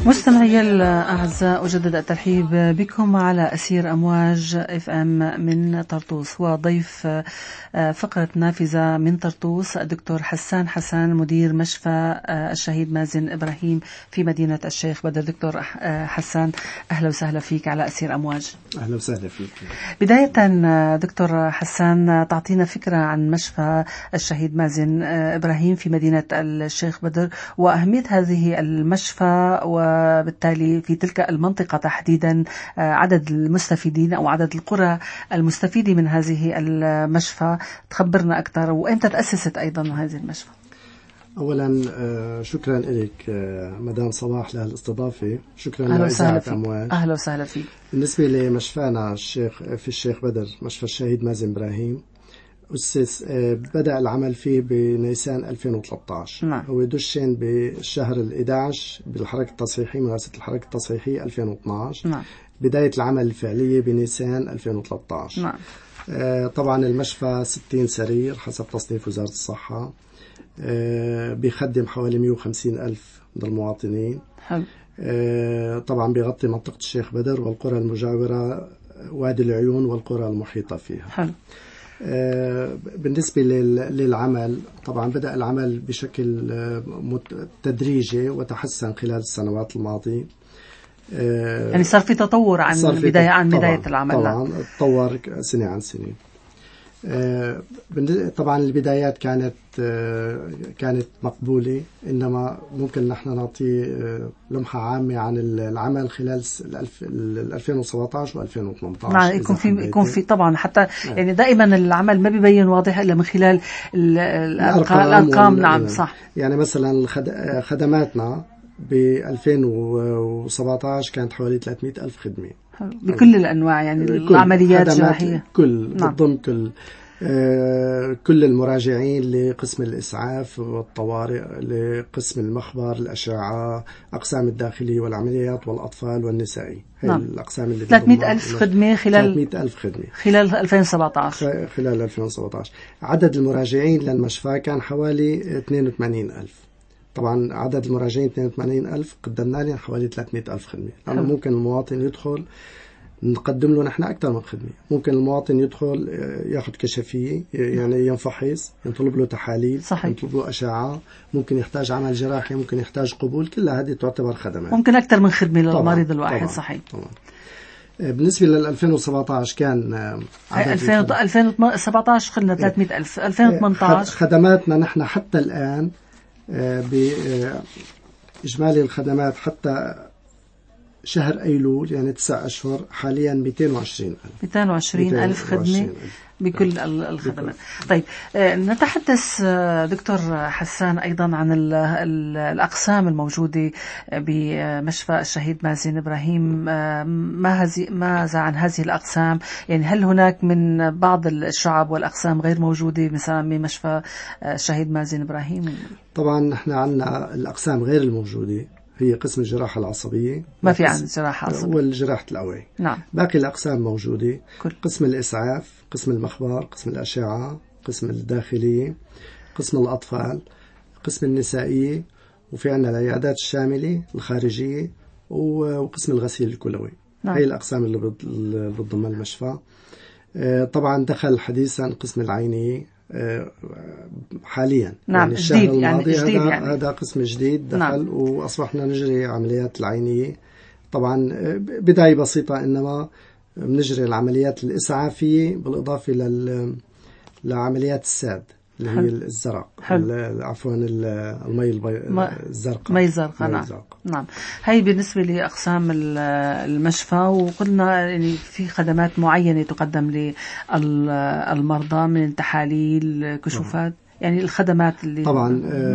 مستمعي الأعزاء، أجدد الترحيب بكم على أسير أمواج FM من طرطوس، وضيف فقرة نافذة من طرطوس الدكتور حسان حسن، مدير مشفى الشهيد مازن إبراهيم في مدينة الشيخ بدر. دكتور حسان، أهلا وسهلا فيك على أسير أمواج. أهلا وسهلا فيك. بداية دكتور حسان، تعطينا فكرة عن مشفى الشهيد مازن إبراهيم في مدينة الشيخ بدر وأهمية هذه المشفى، وبالتالي في تلك المنطقة تحديدا عدد المستفيدين أو عدد القرى المستفيدة من هذه المشفى. تخبرنا أكثر، وإمتى تأسست أيضا هذه المشفى؟ أولا شكرا لك مدام صباح للاستضافة. شكرا لإذاعة أمواج. أهلا وسهلا فيك. بالنسبة لمشفانا في الشيخ بدر، مشفى الشهيد مازن إبراهيم، بدأ العمل فيه بنيسان 2013. نعم. هو دشن بالشهر ال11 بالحركة التصحيحية، مناسبة الحركة التصحيحية 2012. نعم. بداية العمل الفعلية بنيسان 2013. نعم. طبعا المشفى 60 سرير حسب تصنيف وزارة الصحة، بيخدم حوالي 150 ألف من المواطنين. حلو. طبعا بيغطي منطقة الشيخ بدر والقرى المجاورة، وادي العيون والقرى المحيطة فيها. حلو. بالنسبة للعمل، طبعا بدأ العمل بشكل تدريجي وتحسن خلال السنوات الماضية. يعني صار في تطور عن بداية العمل. طبعا تطور سنة عن سنة. طبعا البدايات كانت مقبولة، إنما ممكن نحن نعطي لمحة عامة عن العمل خلال 2017 و2018. نعم، يكون في طبعا حتى يعني دائما العمل ما بيبين واضح إلا من خلال الأرقام. نعم صح. يعني مثلا خدماتنا ب 2017 كانت حوالي 300 ألف خدمة بكل الأنواع، يعني العمليات الجراحية ضمن كل المراجعين لقسم الإسعاف والطوارئ، لقسم المخبر، الأشعة، أقسام الداخلية والعمليات والأطفال والنسائي. هي الأقسام اللي 300 ألف خدمة خلال 2017. خلال 2017 عدد المراجعين للمشفى كان حوالي 82 ألف. طبعا عدد المراجعين 82 ألف، قدمنا لهم حوالي 300 ألف خدمة. لأنه ممكن المواطن يدخل نقدم له نحن أكثر من خدمة. ممكن المواطن يدخل يأخذ كشفية، يعني ينفحص، ينطلب له تحاليل، صحيح. ينطلب له أشعة، ممكن يحتاج عمل جراحي، ممكن يحتاج قبول. كل هذه تعتبر خدمات، ممكن أكثر من خدمة للمريض الواحد. طبعاً. صحيح. طبعا. بالنسبة لل 2017 كان 2017 قلنا 300 ألف. 2018 خدماتنا نحن حتى الآن بإجمالي الخدمات حتى شهر أيلول، يعني 9 أشهر، حاليا 220 ألف خدمة بكل الخدمات. طيب نتحدث دكتور حسان أيضا عن الأقسام الموجودة بمشفى الشهيد مازن إبراهيم. ماذا عن هذه الأقسام؟ يعني هل هناك من بعض الشعب والأقسام غير موجودة مثلا بمشفى الشهيد مازن إبراهيم؟ طبعا نحن عندنا الأقسام غير الموجودة، هي قسم الجراحة العصبية، ما في عن جراحة عصبية والجراحة الأوعية. نعم. باقي الأقسام موجودة، قسم الإسعاف، قسم المخبر، قسم الأشعة، قسم الداخلية، قسم الأطفال، قسم النسائية، وفي عندنا العيادات الشاملة الخارجية، وقسم الغسيل الكلوي. نعم. هي الأقسام اللي بتضم المشفى. طبعا دخل حديثا قسم العينية حاليا. نعم. يعني الشهر الماضي يعني هذا قسم جديد دخل. نعم. وأصبحنا نجري عمليات العينية. طبعا بداية بسيطة، إنما بنجري العمليات الإسعافية بالإضافة لعمليات الساد اللي هي الزرق. عفوا المي الزرقاء. مي زرقاء. نعم. نعم. هي بالنسبة لأقسام المشفى. وقلنا يعني في خدمات معينة تقدم للمرضى من التحاليل، كشوفات. يعني الخدمات اللي طبعا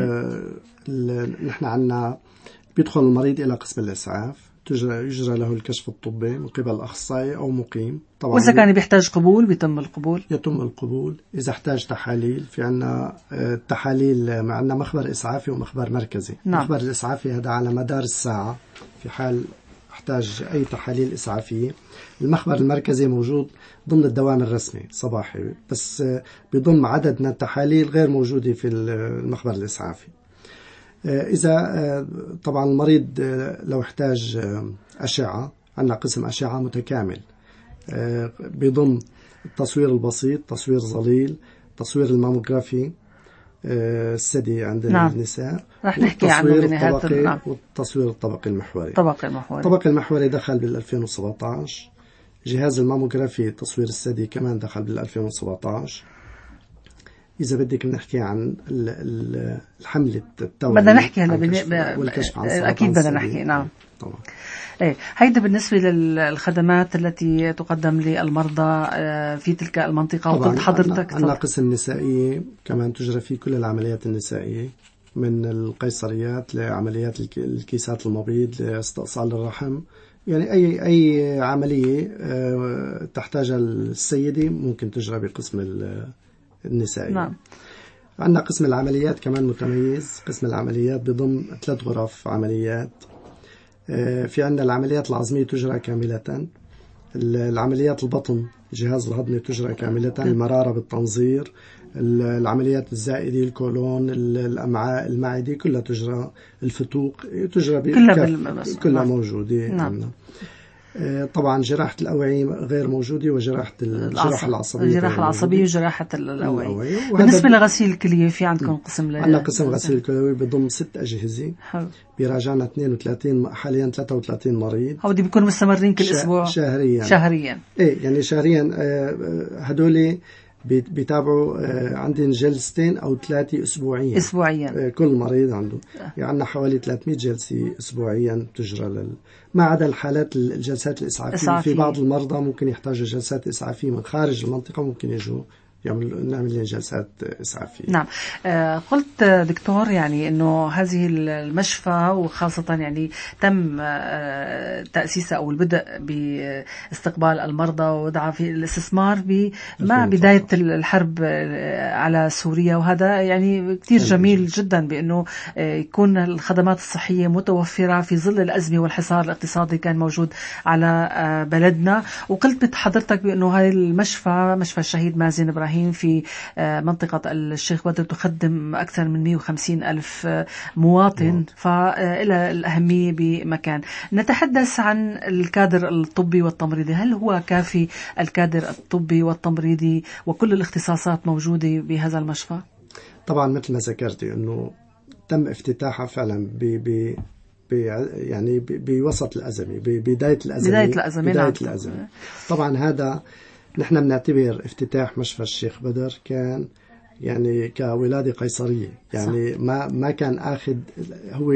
نحن عندنا بيدخل المريض إلى قسم الإسعاف، يجرى له الكشف الطبي من قبل أخصائي أو مقيم. طبعا وإذا كان بيحتاج قبول يتم القبول. إذا احتاج تحاليل، في عنا تحاليل، معنا مخبر إسعافي ومخبر مركزي. نعم. مخبر الإسعافي هذا على مدار الساعة في حال احتاج أي تحاليل إسعافية. المخبر المركزي موجود ضمن الدوام الرسمي صباحي، بس بيضم عدد من التحاليل غير موجودة في المخبر الإسعافي. إذا طبعا المريض لو احتاج أشعة، عندنا قسم أشعة متكامل بيضم التصوير البسيط، تصوير ظليل، تصوير الماموغرافي الثدي عند النساء، رح نحكي عنه بنهاية والتصوير الطبقي المحوري. الطبقي المحوري دخل بال 2017. جهاز الماموغرافي تصوير الثدي كمان دخل بال 2017. إذا بدك نحكي عن الحملة التوعية بدنا نحكي هلا والكشف عن سرطان أكيد بدنا نحكي. نعم طبعا. هيدا بالنسبة للخدمات التي تقدم للمرضى في تلك المنطقة. وقلت حضرتك عندنا قسم نسائي كمان تجرى فيه كل العمليات النسائية، من القيصريات لعمليات الكيسات المبيض لاستئصال الرحم، يعني أي عملية تحتاجها السيدة ممكن تجرى بقسم النسائي. نعم. عندنا قسم العمليات كمان متميز. قسم العمليات بضم 3 غرف عمليات. في عندنا العمليات العظمية تجرى كاملة، العمليات البطن الجهاز الهضمي تجرى كاملة، المرارة بالتنظير، العمليات الزائدة، الكولون، الأمعاء، المعدة كلها تجرى، الفتوق تجرى كلها موجودة. نعم. طبعا جراحة الأوعية غير موجودة، وجراحة الجراحة العصبية وجراحة الأوعية. بالنسبة لغسيل الكلية في عندكم قسم عندنا قسم غسيل الكلوي بضم 6 أجهزة. بيراجعنا 32 حاليا 33 مريض. هودي بيكونوا مستمرين كل أسبوع شهريا. إيه يعني شهريا. هدول بيتابعوا عندنا جلستين أو 3 أسبوعيا. كل مريض عنده يعني عندنا حوالي 300 جلسة أسبوعيا تجرى ما عدا الحالات الجلسات الإسعافية. في بعض المرضى ممكن يحتاجوا جلسات إسعافية من خارج المنطقة، ممكن يجوا نعمل لهم جلسات إسعافية. نعم. قلت دكتور يعني إنه هذه المشفى وخاصة يعني تم تأسيسها أو البدء باستقبال المرضى ودعا في الاستثمار مع بداية الحرب على سوريا، وهذا يعني كتير جميل جدا بأنه يكون الخدمات الصحية متوفرة في ظل الأزمة والحصار الاقتصادي كان موجود على بلدنا. وقلت بحضرتك بأنه هاي المشفى، مشفى الشهيد مازن إبراهيم في منطقة الشيخ بدر، تخدم أكثر من 150 ألف مواطن، فإلى الأهمية بمكان. نتحدث عن الكادر الطبي والتمريضي، هل هو كافي الكادر الطبي والتمريضي وكل الاختصاصات موجودة بهذا المشفى؟ طبعا مثل ما ذكرتي أنه تم افتتاحها فعلا يعني بوسط الأزمة، بداية الأزمة. طبعا هذا نحن بنعتبر افتتاح مشفى الشيخ بدر كان يعني كولادة قيصرية، يعني ما كان أخذ، هو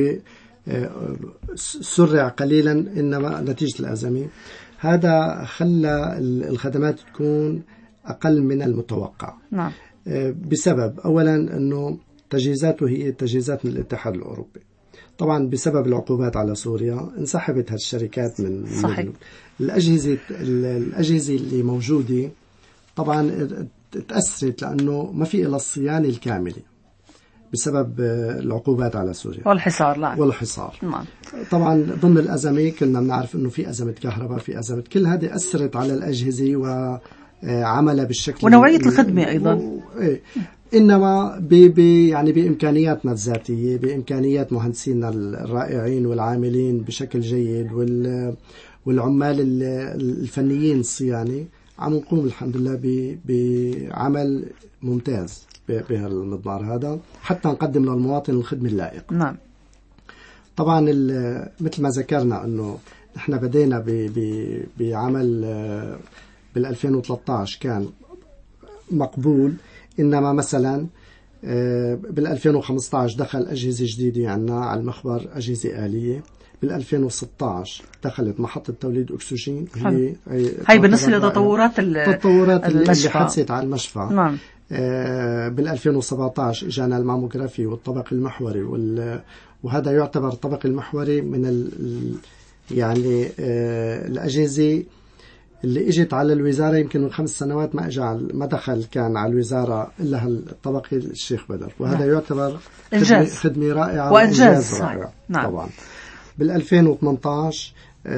سرع قليلا إنما نتيجة الأزمة. هذا خلى الخدمات تكون أقل من المتوقع. نعم. بسبب أولا أنه تجهيزاته هي تجهيزات من الاتحاد الأوروبي. طبعا بسبب العقوبات على سوريا انسحبت هالشركات من صحيح. الأجهزة اللي موجودة طبعا تأثرت، لأنه ما في إلا الصيانة الكاملة بسبب العقوبات على سوريا والحصار. نعم. طبعا ضمن الأزمة كلنا بنعرف أنه في أزمة كهرباء، في أزمة، كل هذه أثرت على الأجهزة وعملها بالشكل ونوعية الخدمة أيضا. إنما يعني بإمكانياتنا الذاتية، بإمكانيات مهندسينا الرائعين والعاملين بشكل جيد والعمال الفنيين الصيانة، عم نقوم الحمد لله بعمل ممتاز بهالمضمار هذا حتى نقدم للمواطن الخدمة اللائقة. نعم. طبعا مثل ما ذكرنا أنه نحن بدينا بعمل بال 2013 كان مقبول، إنما مثلا بال 2015 دخل أجهزة جديدة عنا على المخبر، أجهزة آلية. بال 2016 دخلت محطة توليد أكسجين. هي بالنسبة لتطورات اللي حدثت على المشفى. نعم. بال 2017 جانا الماموغرافي والطبق المحوري، وهذا يعتبر الطبق المحوري من يعني الأجهزة اللي اجت على الوزارة يمكن من 5 سنوات ما دخل كان على الوزارة إلا هالطبق الشيخ بدر، وهذا يعتبر خدمة رائعة وإنجاز رائع. نعم. طبعا بال 2018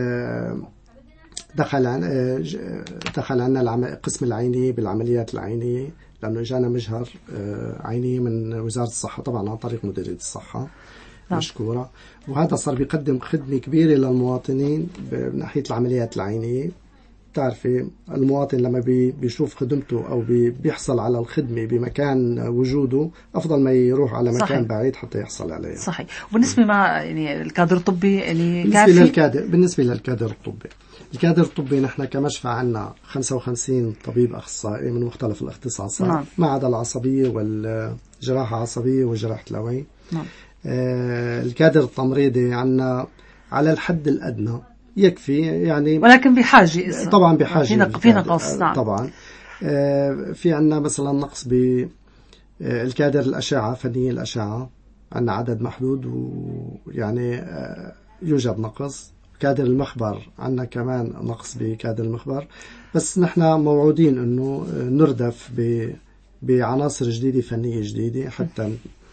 دخل عنا قسم العينية بالعمليات العينية، لأنه جانا مجهر عينية من وزارة الصحة طبعا عن طريق مديرية الصحة. مشكورة. وهذا صار بيقدم خدمة كبيرة للمواطنين بناحية العمليات العينية. تعرفي المواطن لما بيشوف خدمته أو بيحصل على الخدمة بمكان وجوده أفضل ما يروح على مكان صحيح. بعيد حتى يحصل عليها. صحيح. وبالنسبة مع يعني الكادر الطبي يعني بالنسبة للكادر الطبي، الكادر الطبي نحن كمشفى عنا 55 طبيب أخصائي من مختلف الاختصاصات ما عدا العصبية والجراحة العصبية وجراحة الأوعية. الكادر التمريضي عنا على الحد الأدنى يكفي يعني، ولكن بحاجة طبعا بحاجة في نقص. طبعا في عنا مثلا نقص بالكادر الأشعة، فنية الأشعة عنا عدد محدود ويعني يوجد نقص. كادر المخبر عنا كمان نقص بكادر المخبر، بس نحن موعودين انه نردف بعناصر جديدة فنية جديدة حتى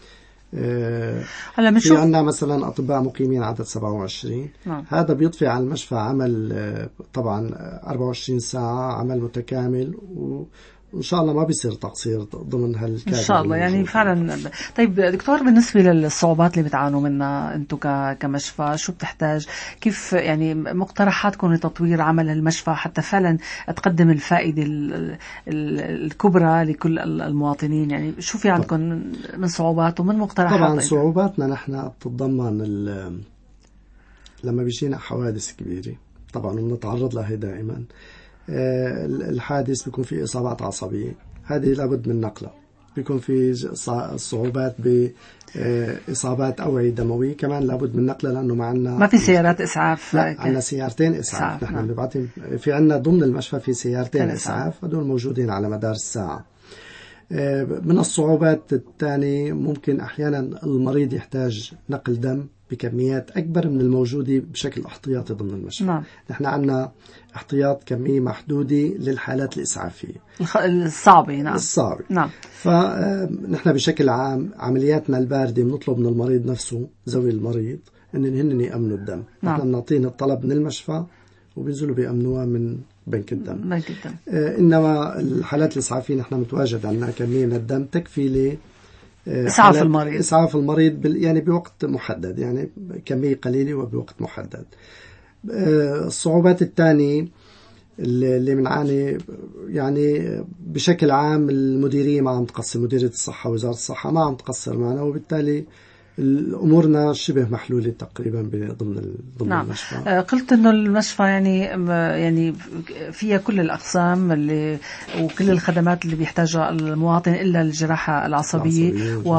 هلا في عنا مثلا أطباء مقيمين عدد 27. هذا بيضفي على المشفى عمل طبعا 24 ساعة عمل متكامل، وإن شاء الله ما بيصير تقصير ضمن هالكادر إن شاء الله يعني فعلا. طيب دكتور، بالنسبة للصعوبات اللي بتعانوا منها أنتم كمشفى، شو بتحتاج؟ كيف يعني مقترحاتكم لتطوير عمل المشفى حتى فعلا تقدم الفائدة الكبرى لكل المواطنين؟ يعني شو في عندكم من صعوبات ومن مقترحات؟ طبعا صعوباتنا نحن بتتضمن لما بيجينا حوادث كبيرة طبعا بنتعرض لها دائما. الحادث بيكون فيه إصابات عصبية، هذه لابد من نقلها. بيكون في صعوبات بإصابات أوعية دموية كمان لابد من نقلها، لأنه ما في سيارات إسعاف. لا، عندنا سيارتين إسعاف. نحن بنبعثهم في عندنا ضمن المشفى في سيارتين إسعاف، هذول موجودين على مدار الساعة. من الصعوبات الثانية ممكن أحيانا المريض يحتاج نقل دم بكميات أكبر من الموجودة بشكل احتياطي ضمن المشفى. نحن عندنا احتياط كمية محدودة للحالات الإسعافية الصعبة. الصعبة. فنحن بشكل عام عملياتنا الباردة بنطلب من المريض نفسه، ذوي المريض، إن هن يأمنوا الدم. نحن بنعطيهم الطلب من المشفى وبينزلوا بيأمنوها من بنك الدم. إنما الحالات الإسعافية نحن متواجد عندنا كمية من الدم تكفي لي إسعاف المريض يعني بوقت محدد، يعني كمية قليلة وبوقت محدد. الصعوبات الثانية اللي بنعاني يعني بشكل عام المديرية ما عم تقصر، مديرية الصحة وزارة الصحة ما عم تقصر معنا، وبالتالي أمورنا شبه محلولة تقريبا ضمن المشفى. قلت إنه المشفى يعني فيها كل الأقسام وكل الخدمات اللي بيحتاجها المواطن إلا الجراحة العصبية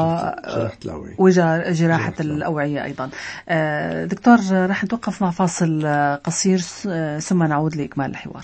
وجراحة الأوعية أيضا. دكتور، رح نتوقف مع فاصل قصير ثم نعود لإكمال الحوار.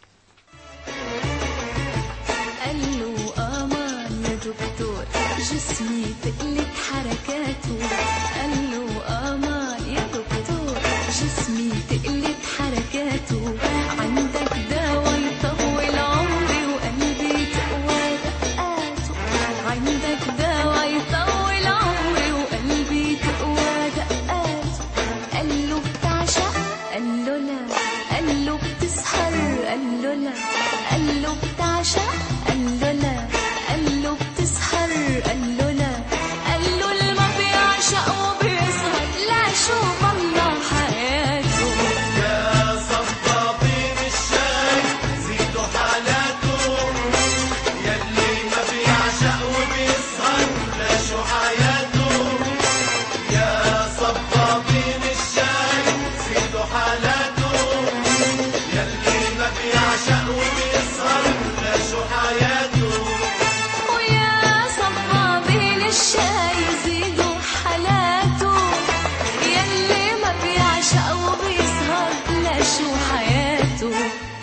جسمي تقلت حركاته، قال له أمان يا دكتور، جسمي تقلت حركاته، عندك دواء يطول عمري وقلبي تقوى دقاته، عندك دواء يطول عمري وقلبي تقوى دقاته. قال له بتعشق؟ قال له لا. قال له بتسهر؟ قال له لا. قال له بتعشق؟ قال له لا. قال له بتسهر؟ قال له لا. قال له اللي ما بيعشق وبيسهر لا شو والله حياته. يا صبابين الشاي زيدوا حالاته، يلي ما بيعشق وبيسهر لا شو حياته. يا صبابين الشاي زيدوا حالاته، يلي ما بيعشق وبيسهر لا شو حياته. الشاي يزيدوا حالاته، يلي ما بيعشق وبيسهر لا شو حياته.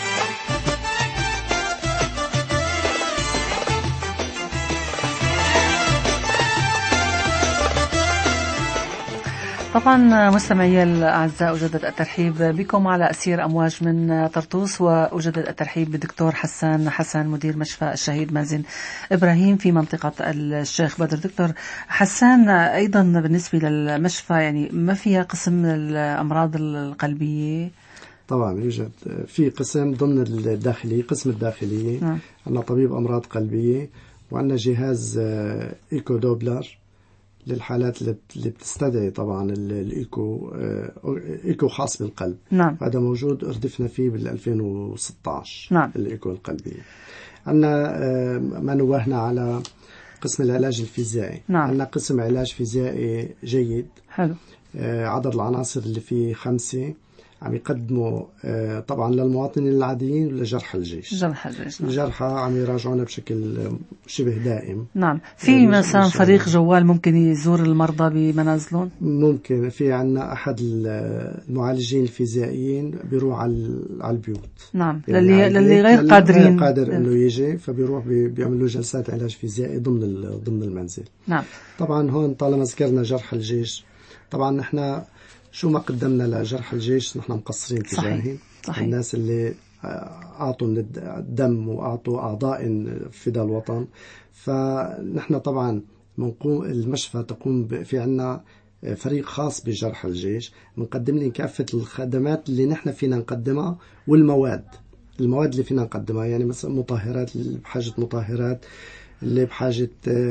طبعا مستمعي الأعزاء، أجدد الترحيب بكم على أسير أمواج من طرطوس، وأجدد الترحيب بالدكتور حسان مدير مشفى الشهيد مازن إبراهيم في منطقة الشيخ بدر. دكتور حسان، أيضا بالنسبة للمشفى يعني ما فيها قسم الأمراض القلبية؟ طبعا يوجد في قسم ضمن الداخلية، قسم الداخلية. عندنا طبيب أمراض قلبية، وعندنا جهاز إيكو دوبلر للحالات اللي بتستدعي طبعا الإيكو، إيكو خاص بالقلب. نعم. هذا موجود اردفنا فيه بال 2016. نعم. الإيكو القلبي. عندنا ما نوهنا على قسم العلاج الفيزيائي. نعم. عندنا قسم علاج فيزيائي جيد. حلو. عدد العناصر اللي فيه 5، عم يقدموا طبعا للمواطنين العاديين ولجرحى الجيش. جرحى الجيش. نعم. الجرحى عم يراجعونا بشكل شبه دائم. نعم. في مثلا فريق جوال ممكن يزور المرضى بمنازلهم؟ ممكن. في عنا أحد المعالجين الفيزيائيين بيروح على البيوت. نعم. يعني للي غير قادرين، غير قادر إنه يجي، فبيروح بيعملوا جلسات علاج فيزيائي ضمن المنزل. نعم. طبعا هون طالما ذكرنا جرحى الجيش، طبعا نحن شو ما قدمنا لجرحى الجيش نحن مقصرين تجاههم. الناس اللي أعطوا من الدم وأعطوا أعضاء فداء الوطن، فنحن طبعا منقوم المشفى تقوم في عنا فريق خاص بجرحى الجيش، بنقدم لهم كافة الخدمات اللي نحن فينا نقدمها، والمواد اللي فينا نقدمها، يعني مثلا مطهرات اللي بحاجة مطهرات، اللي بحاجة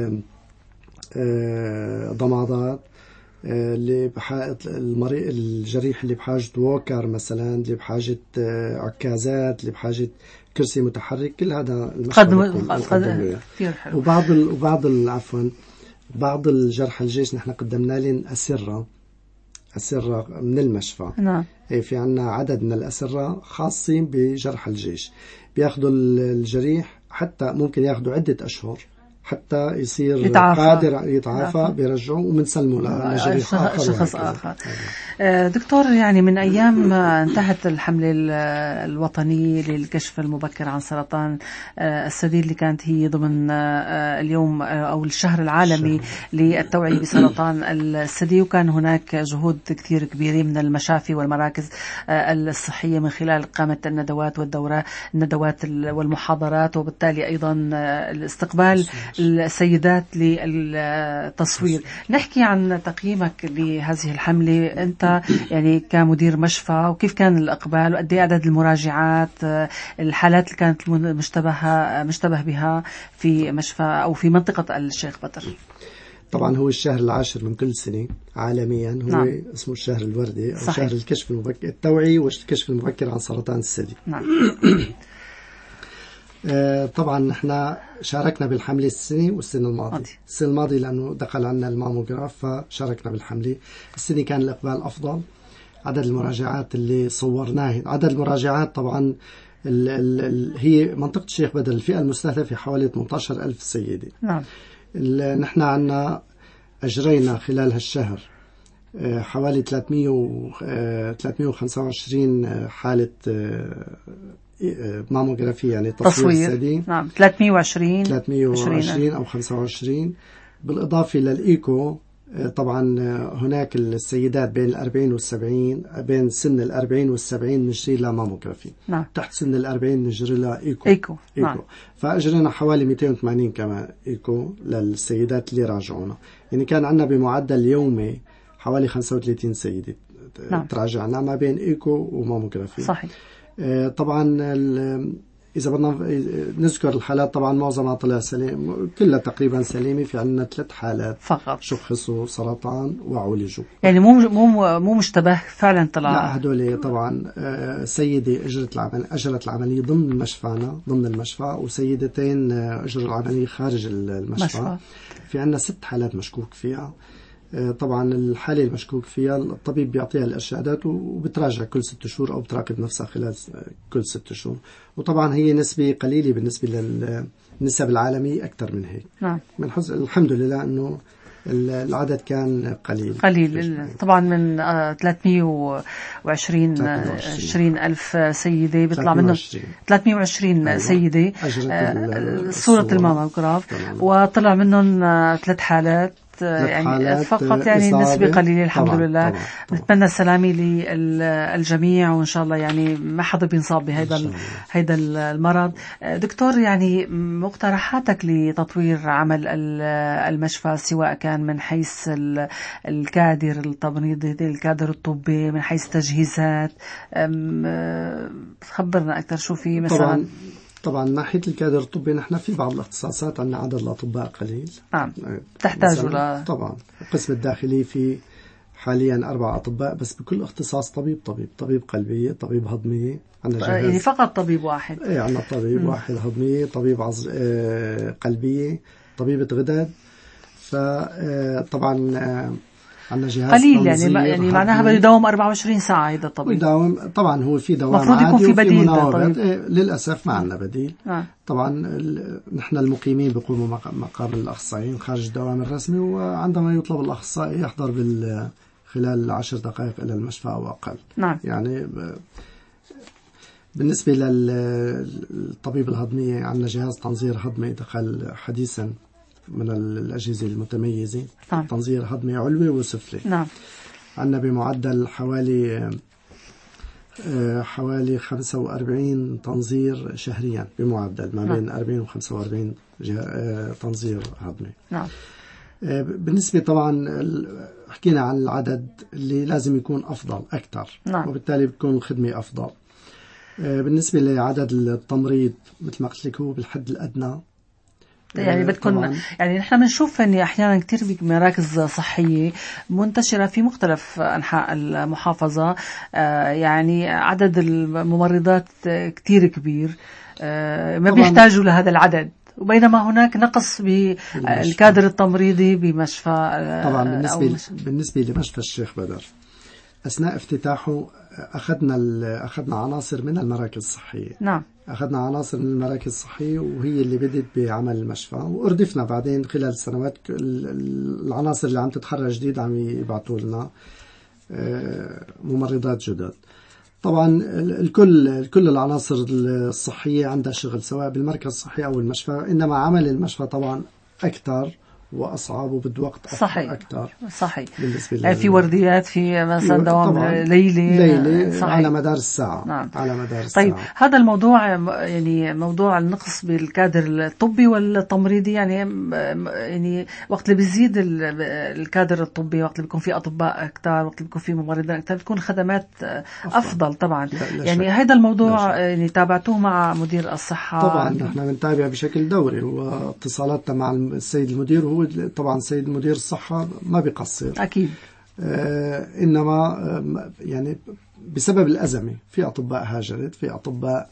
ضمادات، اللي المريض الجريح اللي بحاجة ووكر مثلا، اللي بحاجة عكازات، اللي بحاجة كرسي متحرك، كل هذا المشفى كثير حلو. بعض الجرحى الجيش نحن قدمنا لهم أسرة من المشفى. نعم. في عنا عدد من الأسرة خاصين بجرحى الجيش، بياخذوا الجريح حتى ممكن ياخذوا عدة أشهر حتى يصير قادر يتعافى، بيرجعوه ومنسلموا لجريح شخص آخر. دكتور، يعني من أيام انتهت الحملة الوطنية للكشف المبكر عن سرطان الثدي، اللي كانت هي ضمن اليوم أو الشهر العالمي للتوعية بسرطان الثدي، وكان هناك جهود كثير كبيرة من المشافي والمراكز الصحية من خلال إقامة الندوات والمحاضرات، وبالتالي أيضا الاستقبال السيدات للتصوير. نحكي عن تقييمك لهذه الحملة أنت يعني كمدير مشفى، وكيف كان الإقبال، وقد ايه عدد المراجعات، الحالات اللي كانت مشتبه بها في مشفى أو في منطقة الشيخ بدر. طبعا هو الشهر العاشر من كل سنة عالميا هو نعم. اسمه الشهر الوردي، أو صحيح. شهر الكشف المبكر، التوعية والكشف المبكر عن سرطان الثدي. نعم. طبعا نحن شاركنا بالحملة السنة والسنة الماضية. السنة الماضية لأنه دخل عنا الماموغراف فشاركنا بالحملة. السنة كان الإقبال أفضل. عدد المراجعات اللي صورناه، عدد المراجعات طبعا هي منطقة الشيخ بدر الفئة المستهدفة حوالي 18,000 سيدة. نعم. نحن عنا أجرينا خلال هالشهر حوالي 325 حالة ماموغرافية، يعني تصوير ثدي. نعم. 320 أو 25. بالإضافة للإيكو طبعا هناك السيدات بين 40 والسبعين، بين سن 40 والسبعين نجري لها ماموغرافي. نعم. تحت سن 40 نجري لها إيكو. نعم. فأجرينا حوالي 280 كمان إيكو للسيدات اللي راجعونا، يعني كان عندنا بمعدل يومي حوالي 35 سيدة. نعم. تراجعنا ما بين إيكو وماموغرافي. صحيح. طبعا إذا بدنا نذكر الحالات، طبعا معظمها طلع سليم، كلها تقريبا سليمة. في عندنا 3 حالات فقط شخصوا سرطان وعولجوا، يعني مو مشتبه فعلا طلع. لا، هدول طبعا سيدة أجرت العملية ضمن المشفى، وسيدتين أجروا العملية خارج المشفى. في عندنا 6 حالات مشكوك فيها. طبعا الحالة المشكوك فيها الطبيب بيعطيها الإرشادات وبتراجع كل 6 شهور، أو بتراقب نفسها خلال كل 6 شهور. وطبعا هي نسبة قليلة بالنسبة للنسب العالمية، أكثر من هيك. نعم. من الحمد لله أنه العدد كان قليل. طبعا من 320 ألف سيدة بيطلع منهم 320 سيدة صورة الماموغراف، وطلع منهم 3 حالات يعني فقط، يعني نسبة قليلة الحمد لله. نتمنى السلامة للجميع، وإن شاء الله يعني ما حدا بينصاب بهذا المرض. دكتور، يعني مقترحاتك لتطوير عمل المشفى، سواء كان من حيث الكادر التمريضي، الكادر الطبي، من حيث تجهيزات، خبرنا أكثر شو في مثلا. طبعا طبعا من ناحية الكادر الطبي نحن في بعض الاختصاصات عندنا عدد الأطباء قليل. نعم. تحتاجوا طبعا القسم الداخلي في حاليا 4 أطباء بس بكل اختصاص طبيب قلبية، طبيب هضمية، عندنا جهاز يعني فقط طبيب واحد. ايه عندنا طبيب واحد هضمية، طبيب قلبية، طبيبة غدد. فطبعا عندنا جهاز قليل يعني معناها بده يداوم 24 ساعة هذا الطبيب. يداوم طبعا، هو في دوام المفروض يكون في بديل. طيب. للأسف ما عندنا بديل. طبعا نحن المقيمين بيقوموا مقام الأخصائيين خارج الدوام الرسمي، وعندما يطلب الأخصائي يحضر خلال 10 دقائق إلى المشفى أو أقل. نعم. يعني بالنسبة للطبيب الهضمية عندنا جهاز تنظير هضمي دخل حديثا من الأجهزة المتميزة. نعم. تنظير هضمي علوي وسفلي. نعم. عندنا بمعدل حوالي 45 تنظير شهريا بمعدل ما بين 40 و 45 تنظير هضمي. نعم. بالنسبة طبعا حكينا عن العدد اللي لازم يكون أفضل أكثر. نعم. وبالتالي بتكون الخدمة أفضل. بالنسبة لعدد التمريض مثل ما قلت لك هو بالحد الأدنى. يعني بتكون يعني نحن بنشوف ان احيانا كثير بمراكز صحيه منتشره في مختلف انحاء المحافظه، يعني عدد الممرضات كثير كبير، ما بيحتاجوا لهذا العدد، وبينما هناك نقص بالكادر التمريضي بمشفى. طبعا بالنسبه لمشفى الشيخ بدر اثناء افتتاحه اخذنا عناصر من المراكز الصحيه. نعم. أخذنا عناصر من المراكز الصحية وهي اللي بدت بعمل المشفى، وأردفنا بعدين خلال السنوات العناصر اللي عم تتخرج جديد عم يبعثوا لنا ممرضات جدد. طبعا كل العناصر الصحية عندها شغل سواء بالمركز الصحي أو المشفى، إنما عمل المشفى طبعا أكثر وأصعب وبده وقت أكثر. صحيح. بالنسبة في ورديات، في مثلا دوام ليلي على مدار الساعة. نعم. على مدار الساعة. طيب هذا الموضوع يعني موضوع النقص بالكادر الطبي والتمريضي، يعني وقت اللي بيزيد الكادر الطبي، وقت اللي بيكون في أطباء أكثر، وقت اللي بيكون في ممرضين أكثر، بتكون خدمات أفضل طبعا. يعني هذا الموضوع يعني تابعتوه مع مدير الصحة؟ طبعا نحن بنتابع بشكل دوري، واتصالاتنا مع السيد المدير، وهو طبعا سيد مدير الصحة ما بيقصر أكيد. إنما يعني بسبب الأزمة في أطباء هاجرت، في أطباء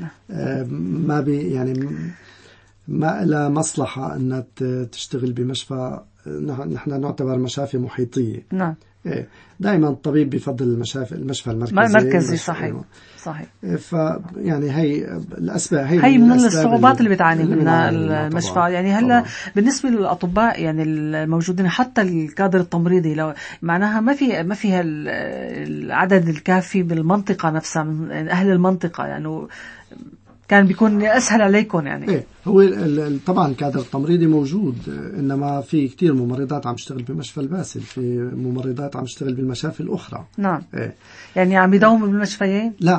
ما يعني ما لها مصلحة أن تشتغل بمشفى. نحن نعتبر مشافي محيطية. نعم. دائما الطبيب بيفضل المشفى المركزي. صحيح. فيعني هي الأسباب، هي من الصعوبات اللي بتعاني منها المشفى. يعني هلا بالنسبة للأطباء يعني الموجودين، حتى الكادر التمريضي لو معناها ما فيها العدد الكافي بالمنطقة نفسها من أهل المنطقة، يعني كان بيكون أسهل عليكم يعني. هو طبعا الكادر التمريضي موجود، إنما في كتير ممرضات عم تشتغل بمشفى الباسل، في ممرضات عم تشتغل بالمشافي الأخرى. نعم. يعني عم يداوموا بالمشفيين؟ لا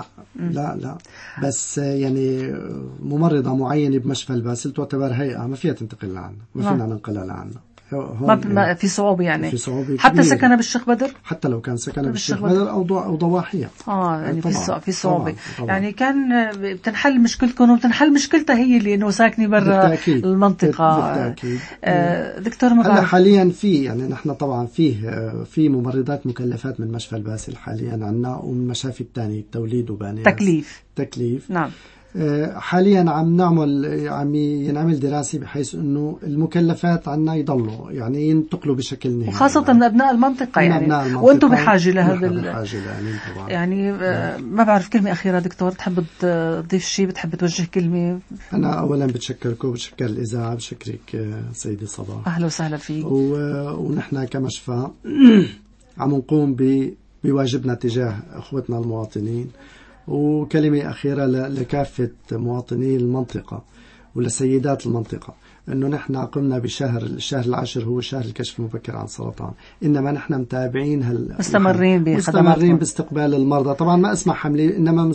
بس يعني ممرضة معينة بمشفى الباسل تعتبر هيئة ما فيها تنتقل لعنا، ما فينا ننقلها لعنا. ما في صعوبة يعني. في صعوبة حتى سكنها بالشيخ بدر، حتى لو كان سكنها بالشيخ بدر أو ضواحية. يعني في صعوبة. يعني كان بتنحل مشكلتكم وبتنحل مشكلتها هي اللي إنه ساكنة برا المنطقة. بالتأكيد. دكتور هلا حاليا يعني نحن طبعا في ممرضات مكلفات من مشفى الباسل حاليا عنا، ومن مشافي الثانية التوليد وبانياس تكليف. نعم. حاليا عم ينعمل دراسة بحيث انه المكلفات عنا يضلوا يعني ينتقلوا بشكل نهائي، وخاصة من ابناء المنطقة يعني. وانتم بحاجة لهذا طبعا. يعني ما بعرف كلمة أخيرة دكتور، تحب تضيف شيء، بتحب توجه كلمة؟ أنا أولا بتشكركم وبتشكر الإذاعة، بشكرك سيدي صباح. أهلا وسهلا فيك. ونحن كمشفى عم نقوم بواجبنا تجاه أخوتنا المواطنين. وكلمة أخيرة لكافة مواطني المنطقة ولسيدات المنطقة، أنه نحن قمنا الشهر العاشر هو شهر الكشف المبكر عن السرطان، إنما نحن متابعين مستمرين باستقبال المرضى. طبعا ما اسمع حملة، إنما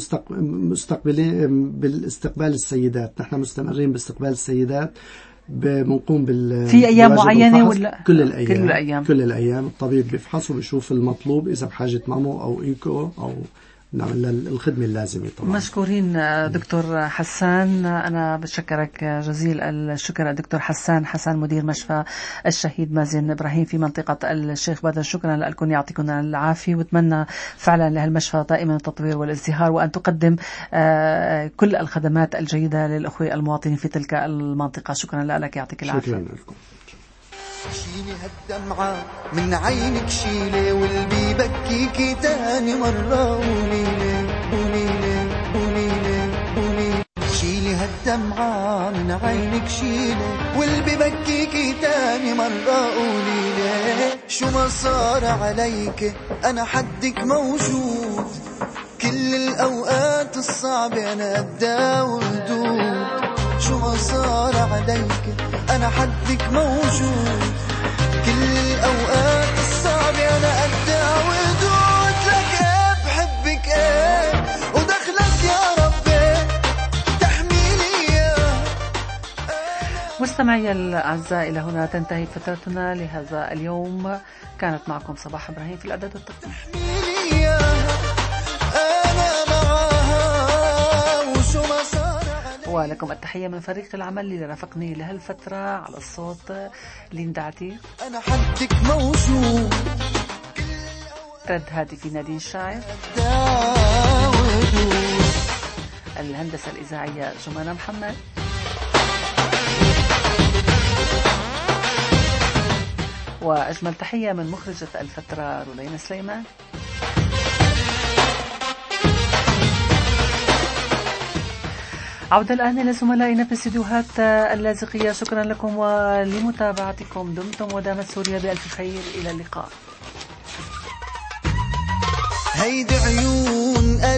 بالاستقبال السيدات. نحن مستمرين باستقبال السيدات، بنقوم في أيام معينة ولا كل الأيام الطبيب بيفحص وبيشوف المطلوب، إذا بحاجة مامو أو إيكو نعمل الخدمة اللازمة طبعا. مشكورين دكتور حسان. أنا بشكرك جزيل الشكر دكتور حسان مدير مشفى الشهيد مازن إبراهيم في منطقة الشيخ بدر. شكرا لكم، يعطيكم العافية، واتمنى فعلا لهالمشفى دائما التطوير والازدهار، وأن تقدم كل الخدمات الجيدة للأخوة المواطنين في تلك المنطقة. شكرا لك، يعطيك العافية. شكرا لكم. شيلي هالدمعة من عينك شيلي، واللي بكيكي تاني مرة قوليلي قوليلي قوليلي قوليلي. شيلي هالدمعة من عينك شيلي، واللي بكيكي تاني مرة قوليلي. شو ما صار عليك أنا حدك موجود، كل الأوقات الصعبة أنا قدها وردود. شو ما صار عليك أنا حدك موجود، كل الأوقات الصعبة أنا قدها وردود. لك إيه بحبك إيه ودخلك يا ربي تحميلي إياه. مستمعي الأعزاء، إلى هنا تنتهي فترتنا لهذا اليوم. كانت معكم صباح إبراهيم في الإعداد والتقديم. ولكم التحية من فريق العمل اللي رافقني لهالفترة على الصوت ليندا عتيق، أنا حدك موجود، رد هاتفي نادين الشاعر، الهندسة الإذاعية جمانة محمد، وأجمل تحية من مخرجة الفترة رولين سليمان. عودة الآن إلى زملائنا في استديوهات اللاذقية. شكرا لكم ولمتابعتكم. دمتم ودامت سوريا بألف خير. إلى اللقاء. هيدي عيون